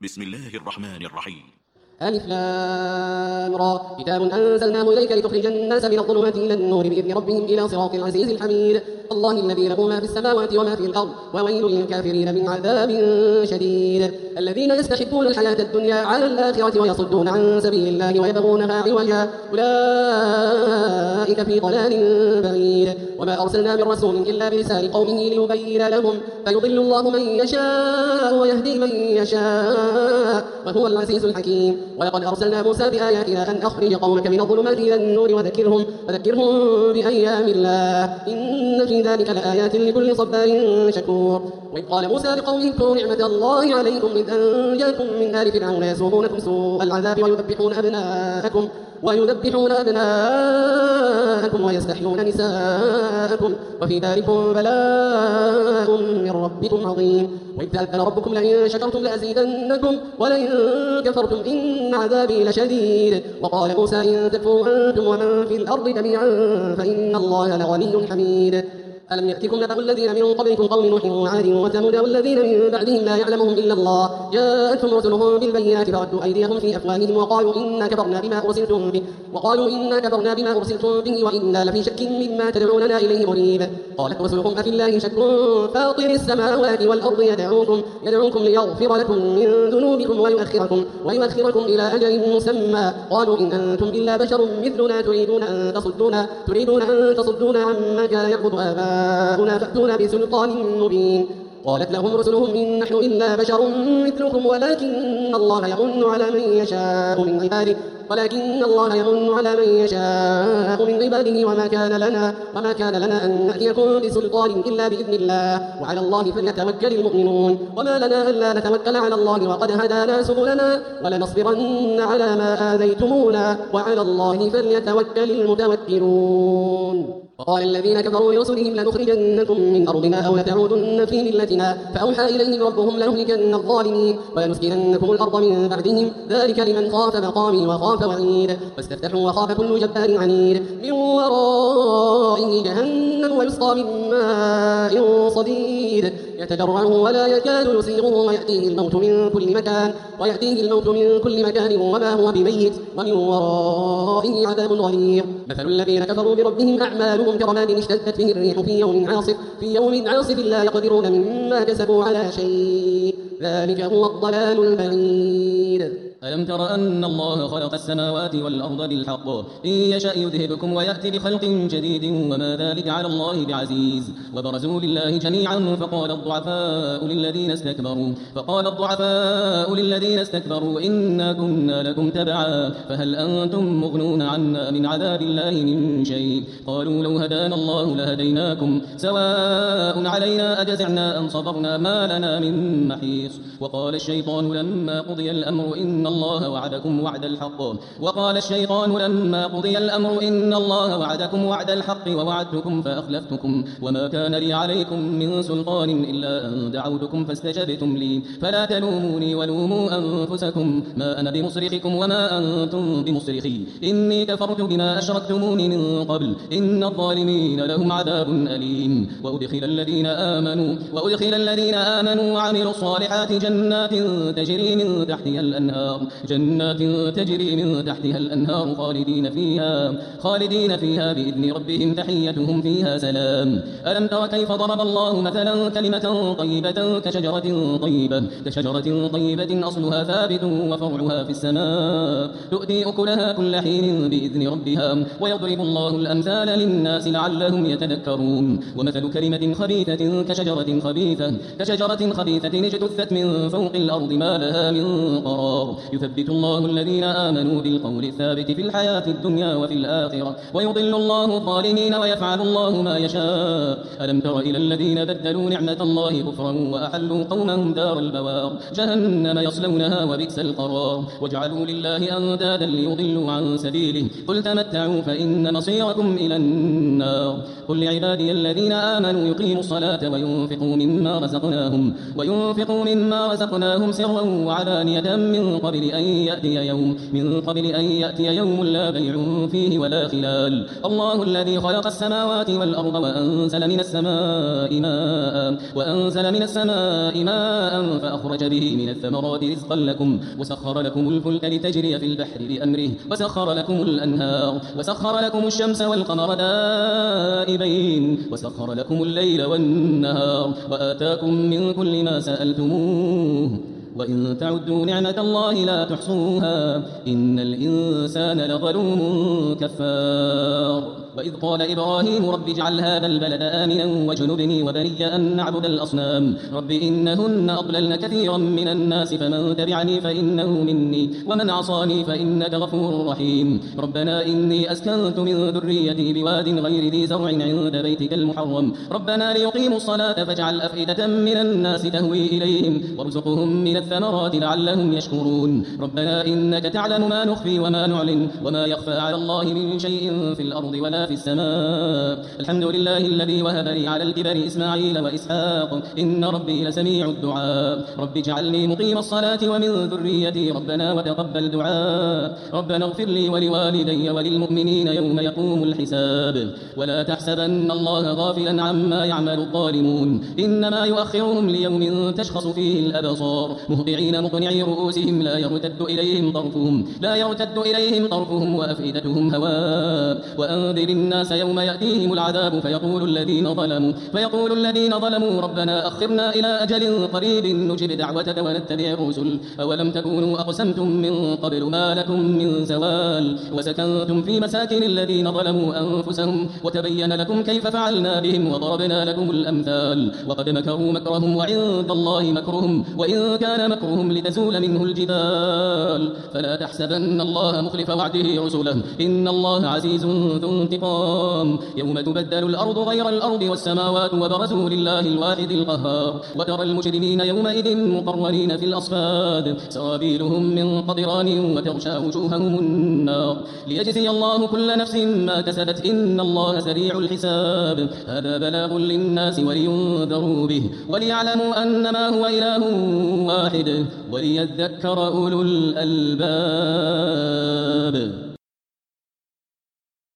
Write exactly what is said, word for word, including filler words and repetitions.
بسم الله الرحمن الرحيم. ألف لام را كتاب أنزلناه إليك لتخرج الناس من الظلمات إلى النور بإذن ربهم إلى صراط العزيز الحميد. الله الذي له ما في السماوات وما في الأرض وويل للكافرين من عذاب شديد. الذين يستحبون الحياة الدنيا على الآخرة ويصدون عن سبيل الله ويبغونها عوجا أولئك في ضلال بعيد. وما أرسلنا من رسول إلا بلسان قومه ليبين لهم فيضل الله من يشاء ويهدي من يشاء وهو العزيز الحكيم. ولقد أرسلنا موسى بآياتنا أن أخرج قومك من الظلمات إلى النور وذكرهم, وذكرهم بأيام الله إن في ذلك لآيات لكل صبار شكور. وإذ قال موسى لقومه اذكروا نعمة الله عليكم إذ أنجاكم من آل فرعون يسومونكم سوء العذاب ويذبحون أبناءكم ويذبحون أبناءكم ويستحيون نساءكم وفي ذلكم بلاء من ربكم عظيم. وإذ تأذن ربكم لئن شكرتم لأزيدنكم ولئن كفرتم إن عذابي لشديد. وقال موسى إن تكفروا أنتم ومن في الأرض جميعا فإن الله لغني حميد. ألم يأتكم نبأ الذين من قبلكم قوم نوح وعاد وثمود والذين من بعدهم لا يعلمهم إلا الله جاءتهم رسلهم بالبينات فردوا أيديهم في أفواههم وقالوا إنا كفرنا بما أرسلتم به وقالوا إنا كفرنا بما أرسلتم به وإنا لفي شك مما تدعوننا إليه مريب. قالت رسلهم أفي الله شك فاطر السماوات والأرض يدعوكم يدعوكم ليغفر لكم من ذنوبكم ويؤخركم ويؤخركم إلى أجل مسمى قالوا إن أنتم إلا بشر مثلنا تريدون أن تصدونا تريدون أن تصدونا عما كان يعبد آباؤنا فأتونا بسلطان مبين. قالت لهم رسلهم إن نحن إلا بشر مثلكم ولكن الله يمن على من يشاء من عباده ولكن الله يمن على من يشاء من عباده وما كان لنا وما كان لنا أن نأتيكم بسلطان إلا بإذن الله وعلى الله فليتوكل المؤمنون. وما لنا ألا نتوكل على الله وقد هدانا سبلنا ولنصبرن على ما آذيتمونا وعلى الله فليتوكل المتوكلون. وقال الذين كفروا لرسلهم لنخرجنكم من أرضنا أو لتعودن في ملتنا فأوحى إليهم ربهم لنهلكن الظالمين ولنسكننكم الأرض من بعدهم ذلك لمن خاف مقامي وخاف وعيد. فاستفتحوا وخاف كل جبار عنيد من ورائه جهنم ويسقى من ماء صديد يتجرعه ولا يكاد يسيغه ويأتيه الموت من كل مكان ويأتيه الموت من كل مكان وما هو بميت ومن ورائه عذاب غليظ. مثل الذين كفروا بربهم أعمالهم كرماد اشتدت به الريح في يوم عاصف في يوم عاصف لا يقدرون مما كسبوا على شيء ذلك هو الضلال البعيد. ألم تر أن الله خلق السماوات والأرض بالحق إن يشأ يذهبكم ويأتي بخلق جديد وما ذلك على الله بعزيز. وبرزوا لله جميعا فقال الضعفاء للذين استكبروا فقال الضعفاء للذين استكبروا إنا كنا لكم تبعا فهل أنتم مغنون عنا من عذاب الله من شيء قالوا لو هدانا الله لهديناكم سواء علينا أجزعنا أم صبرنا ما لنا من محيص. وقال الشيطان لما قضي الأمر إن الله وعدكم وعد الحق وقال الشيطان لما قضي الأمر إن الله وعدكم وعد الحق ووعدتكم فأخلفتكم وما كان لي عليكم من سلطان إلا أن دعوتكم فاستجبتم لي فلا تلوموني ولوموا أنفسكم ما أنا بمصرخكم وما أنتم بمصرخي إني كفرت بما أشركتموني من قبل إن الظالمين لهم عذاب أليم. وأدخل الذين آمنوا وأدخل الذين آمنوا وعملوا الصالحات جنات تجري من تحتها الأنهار جنات تجري من تحتها الأنهار خالدين فيها خالدين فيها بإذن ربهم تحيتهم فيها سلام. ألم تر كيف ضرب الله مثلا كلمة طيبة كشجرة طيبة كشجرة طيبة أصلها ثابت وفرعها في السماء تؤتي أكلها كل حين بإذن ربها ويضرب الله الأمثال للناس لعلهم يتذكرون. ومثل كلمة خبيثة كشجرة خبيثة كشجرة خبيثة اجتثت من فوق الأرض ما لها من قرار يثبت الله الذين آمنوا بالقول الثابت في الحياة الدنيا وفي الآخرة ويضل الله الظالمين ويفعل الله ما يشاء. ألم تر إلى الذين بدلوا نعمة الله كفرا وأحلوا قومهم دار البوار جهنم يصلونها وبئس القرار وجعلوا لله أندادا ليضلوا عن سبيله قل تمتعوا فإن مصيركم إلى النار. قل لعبادي الذين آمنوا يقيموا الصلاة وينفقوا مما رزقناهم وينفقوا مما رزقناهم سرا وعلانية من قبل أن يأتي يوم من قبل أن يأتي يوم لا بيع فيه ولا خلال. الله الذي خلق السماوات والأرض وأنزل من السماء ماء وأنزل من السماء ماء فأخرج به من الثمرات رزقا لكم وسخر لكم الفلك لتجري في البحر بأمره وسخر لكم الأنهار وسخر لكم الشمس والقمر دائبين وسخر لكم الليل والنهار وآتاكم من كل ما سألتموه وإن تعدوا نعمة الله لا تحصوها إن الإنسان لظلوم كفار. وإذ قال إبراهيم رب اجعل هذا البلد آمنا واجنبني وبني أن نعبد الأصنام رب إنهن أضللن كثيرا من الناس فمن تبعني فإنه مني ومن عصاني فإنك غفور رحيم. ربنا إني أسكنت من ذريتي بواد غير ذي زرع عند بيتك المحرم ربنا ليقيموا الصلاة فاجعل أفئدة من الناس تهوي إليهم وارزقهم من الثمرات لعلهم يشكرون. ربنا إنك تعلم ما نخفي وما نعلن وما يخفى على الله من شيء في الأرض ولا في السماء. الحمد لله الذي وهب لي على الكبر إسماعيل وإسحاق إن ربي لسميع الدعاء. رب اجعلني مقيم الصلاة ومن ذريتي ربنا وتقبل دعاء. ربنا اغفر لي ولوالدي وللمؤمنين يوم يقوم الحساب. ولا تحسبن الله غافلا عما يعمل الظالمون إنما يؤخرهم ليوم تشخص فيه الأبصار مهطعين مقنعي رؤوسهم لا يرتد إليهم طرفهم لا يرتد إليهم طرفهم وأفئدتهم هواء. وأنذر الناس يوم يأتيهم العذاب فيقول الذين ظلموا فيقول الذين ظلموا ربنا أخرنا إلى أجل قريب نجب دعوتك ونتبع الرسل أولم تكونوا أقسمتم من قبل ما لكم من زوال وسكنتم في مساكن الذين ظلموا أنفسهم وتبين لكم كيف فعلنا بهم وضربنا لكم الأمثال وقد مكروا مكرهم وعند الله مكرهم وإن كان مكرهم لتزول منه الجبال. فلا تحسبن الله مخلف وعده رسله إن الله عزيز ذو انتقام. يوم تبدل الأرض غير الأرض والسماوات وبرزوا لله الواحد القهار وترى المجرمين يومئذ مقرنين في الأصفاد سرابيلهم من قطران وتغشى وجوههم النار ليجزي الله كل نفس ما كسبت إن الله سريع الحساب. هذا بلاغ للناس ولينذروا به وليعلموا أنما هو إله واحد وليذكر أولو الألباب.